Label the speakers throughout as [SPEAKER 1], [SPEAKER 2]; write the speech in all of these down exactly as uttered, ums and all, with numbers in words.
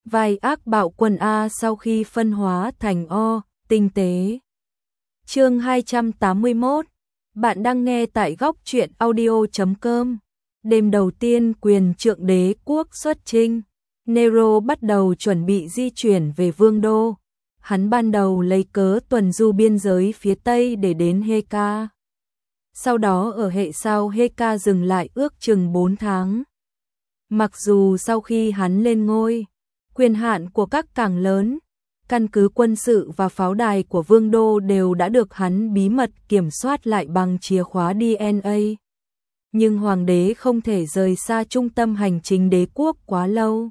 [SPEAKER 1] vai ác bạo quân A sau khi phân hóa thành O, tinh tế. Chương hai trăm tám mươi mốt. Bạn đang nghe tại góc truyện audio chấm com. Đêm đầu tiên quyền trượng đế quốc xuất chinh, Nero bắt đầu chuẩn bị di chuyển về Vương đô. Hắn ban đầu lấy cớ tuần du biên giới phía Tây để đến Heka. Sau đó ở hệ sao Heka dừng lại ước chừng bốn tháng. Mặc dù sau khi hắn lên ngôi, quyền hạn của các cảng lớn, căn cứ quân sự và pháo đài của Vương đô đều đã được hắn bí mật kiểm soát lại bằng chìa khóa đê en a. Nhưng hoàng đế không thể rời xa trung tâm hành chính đế quốc quá lâu.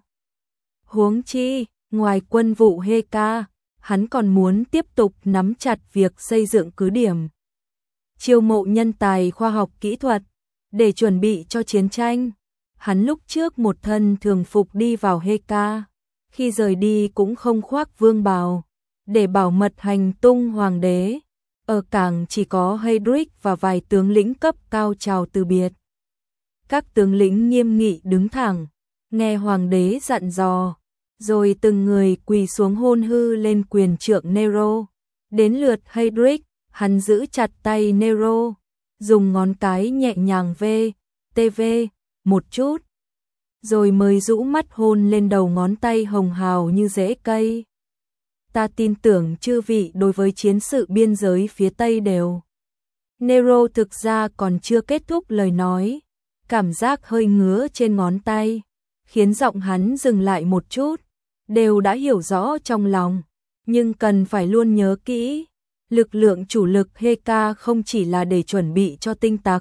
[SPEAKER 1] Huống chi, ngoài quân vụ Heka, hắn còn muốn tiếp tục nắm chặt việc xây dựng cứ điểm, chiêu mộ nhân tài khoa học kỹ thuật để chuẩn bị cho chiến tranh. Hắn lúc trước một thân thường phục đi vào Heka, khi rời đi cũng không khoác vương bào, để bảo mật hành tung hoàng đế. Ở cảng chỉ có Heydrich và vài tướng lĩnh cấp cao chào từ biệt. Các tướng lĩnh nghiêm nghị đứng thẳng, nghe hoàng đế dặn dò, rồi từng người quỳ xuống hôn hư lên quyền trượng Nero. Đến lượt Heydrich, hắn giữ chặt tay Nero, dùng ngón cái nhẹ nhàng vê, tê vê, một chút, rồi mới rũ mắt hôn lên đầu ngón tay hồng hào như rễ cây. Ta tin tưởng chư vị đối với chiến sự biên giới phía Tây đều. Nero thực ra còn chưa kết thúc lời nói, cảm giác hơi ngứa trên ngón tay khiến giọng hắn dừng lại một chút. Đều đã hiểu rõ trong lòng, nhưng cần phải luôn nhớ kỹ, lực lượng chủ lực Heka không chỉ là để chuẩn bị cho tinh tặc.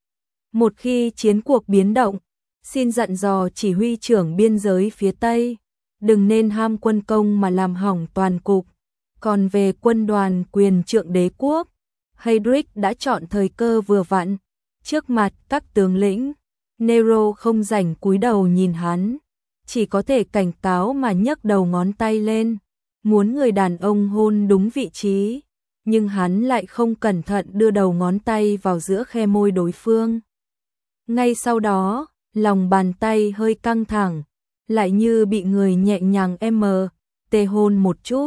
[SPEAKER 1] Một khi chiến cuộc biến động, xin dặn dò chỉ huy trưởng biên giới phía Tây, đừng nên ham quân công mà làm hỏng toàn cục. Còn về quân đoàn quyền trượng đế quốc, Heydrich đã chọn thời cơ vừa vặn, trước mặt các tướng lĩnh. Nero không rảnh cúi đầu nhìn hắn, chỉ có thể cảnh cáo mà nhấc đầu ngón tay lên, muốn người đàn ông hôn đúng vị trí, nhưng hắn lại không cẩn thận đưa đầu ngón tay vào giữa khe môi đối phương. Ngay sau đó, lòng bàn tay hơi căng thẳng, lại như bị người nhẹ nhàng em tê hôn một chút.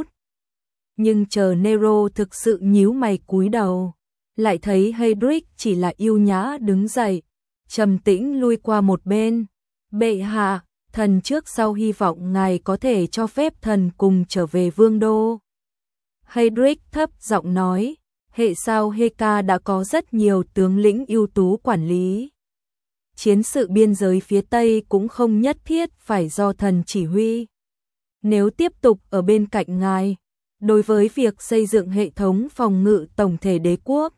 [SPEAKER 1] Nhưng chờ Nero thực sự nhíu mày cúi đầu, lại thấy Heydrich chỉ là yêu nhã đứng dậy, trầm tĩnh lui qua một bên. Bệ hạ, thần trước sau hy vọng ngài có thể cho phép thần cùng trở về Vương đô. Heydrich thấp giọng nói, hệ sao Heka đã có rất nhiều tướng lĩnh ưu tú quản lý. Chiến sự biên giới phía Tây cũng không nhất thiết phải do thần chỉ huy. Nếu tiếp tục ở bên cạnh ngài, đối với việc xây dựng hệ thống phòng ngự tổng thể đế quốc,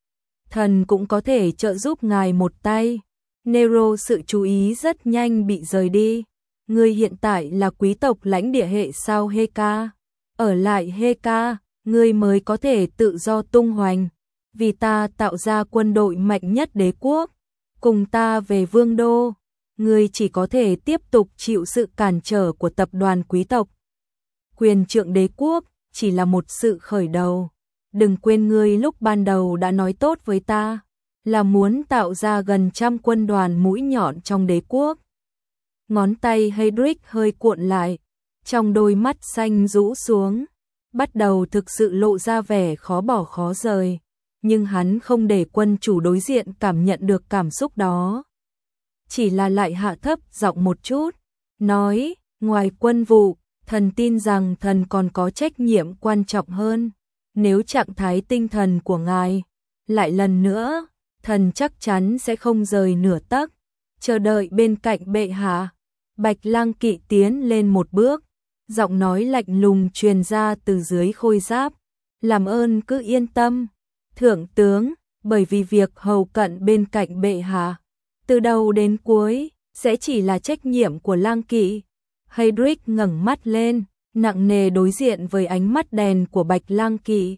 [SPEAKER 1] thần cũng có thể trợ giúp ngài một tay. Nero sự chú ý rất nhanh bị rời đi. Ngươi hiện tại là quý tộc lãnh địa hệ sao Heka. Ở lại Heka, ngươi mới có thể tự do tung hoành. Vì ta tạo ra quân đội mạnh nhất đế quốc. Cùng ta về Vương đô, ngươi chỉ có thể tiếp tục chịu sự cản trở của tập đoàn quý tộc. Quyền trượng đế quốc chỉ là một sự khởi đầu. Đừng quên ngươi lúc ban đầu đã nói tốt với ta, là muốn tạo ra gần trăm quân đoàn mũi nhọn trong đế quốc. Ngón tay Heydrich hơi cuộn lại, trong đôi mắt xanh rũ xuống, bắt đầu thực sự lộ ra vẻ khó bỏ khó rời. Nhưng hắn không để quân chủ đối diện cảm nhận được cảm xúc đó. Chỉ là lại hạ thấp giọng một chút, nói, ngoài quân vụ, thần tin rằng thần còn có trách nhiệm quan trọng hơn. Nếu trạng thái tinh thần của ngài lại lần nữa, thần chắc chắn sẽ không rời nửa tấc, chờ đợi bên cạnh bệ hạ. Bạch Lang Kỵ tiến lên một bước, giọng nói lạnh lùng truyền ra từ dưới khôi giáp, làm ơn cứ yên tâm, thượng tướng, bởi vì việc hầu cận bên cạnh bệ hạ, từ đầu đến cuối, sẽ chỉ là trách nhiệm của Lang Kỵ. Heydrich ngẩng mắt lên, nặng nề đối diện với ánh mắt đèn của Bạch Lang Kỵ.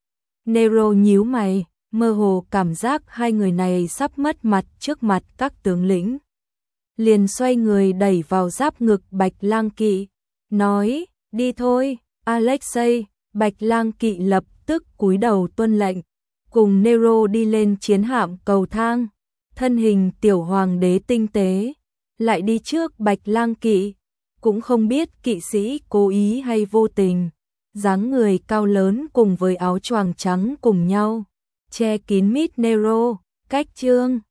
[SPEAKER 1] Nero nhíu mày, mơ hồ cảm giác hai người này sắp mất mặt trước mặt các tướng lĩnh. Liền xoay người đẩy vào giáp ngực Bạch Lang Kỵ, nói, đi thôi, Alexei. Bạch Lang Kỵ lập tức cúi đầu tuân lệnh, cùng Nero đi lên chiến hạm cầu thang. Thân hình tiểu hoàng đế tinh tế, lại đi trước Bạch Lang Kỵ, cũng không biết kỵ sĩ cố ý hay vô tình. Dáng người cao lớn cùng với áo choàng trắng cùng nhau, che kín mít Nero, cách trương.